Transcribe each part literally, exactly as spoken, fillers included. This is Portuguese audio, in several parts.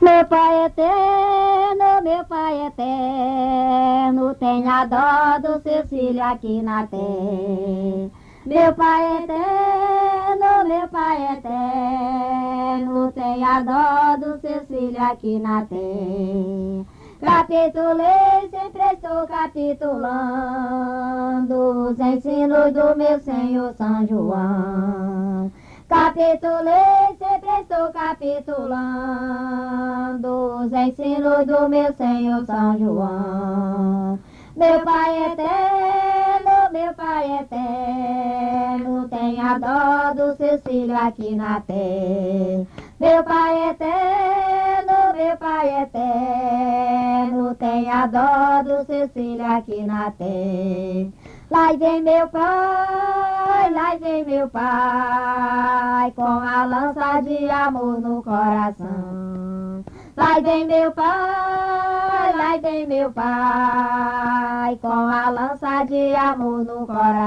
Meu Pai eterno, meu Pai eterno, tenha dó dos seus filhos aqui na terra. Meu Pai eterno, meu Pai eterno, tenha dó dos seus filhos aqui na terra. Capitulei, sempre estou capitulando os ensinos do meu Senhor São João. Capitulei, sempre estou capitulando os ensinos do meu Senhor São João. Meu Pai eterno, meu Pai eterno, tenha dó dos seus filhos aqui na terra. Meu Pai eterno, meu Pai eterno, tenha dó dos seus filhos aqui na terra. Lá vem meu pai, lá vem meu pai, com a lança de amor no coração. Lá vem meu pai, lá vem meu pai, com a lança de amor no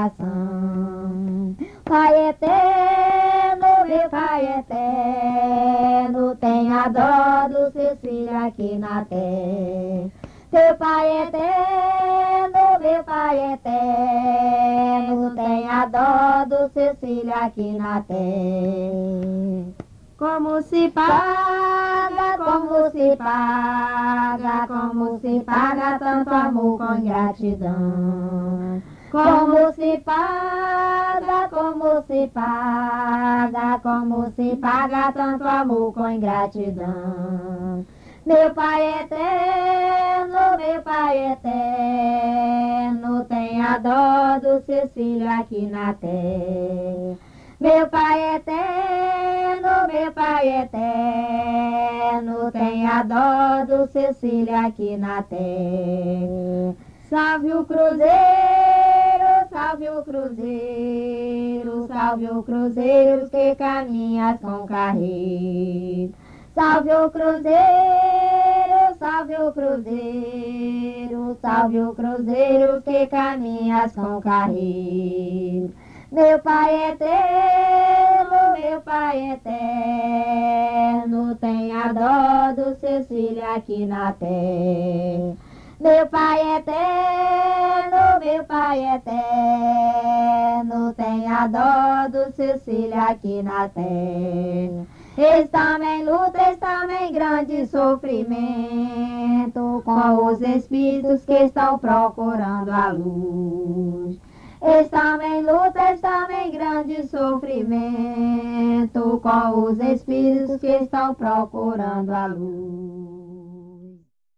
coração. Pai eterno, meu Pai eterno, tenha dó dos seus filhos aqui na terra. Meu Pai eterno, meu Pai eterno, tenha dó dos seus filhos aqui na terra. Como se paga, como se paga, como se paga tanto amor com gratidão. Como se paga, como se paga, como se paga tanto amor com ingratidão. Meu Pai eterno, meu Pai eterno, tenha dó dos seus filhos aqui na terra. Meu Pai eterno, meu Pai eterno, tenha dó dos seus filhos aqui na terra. Salve o cruzeiro, salve o cruzeiro, salve o cruzeiro que caminha com carreiro. Salve o cruzeiro, salve o cruzeiro, salve o cruzeiro que caminha com carreiro. Meu Pai eterno, meu Pai eterno, tenha dó dos seus filhos aqui na terra. Meu Pai eterno, meu Pai eterno, tenha dó dos seus filhos aqui na terra. Estamos em luta, estamos em grande sofrimento, com os espíritos que estão procurando a luz. Estamos em luta, estamos em grande sofrimento, com os espíritos que estão procurando a luz.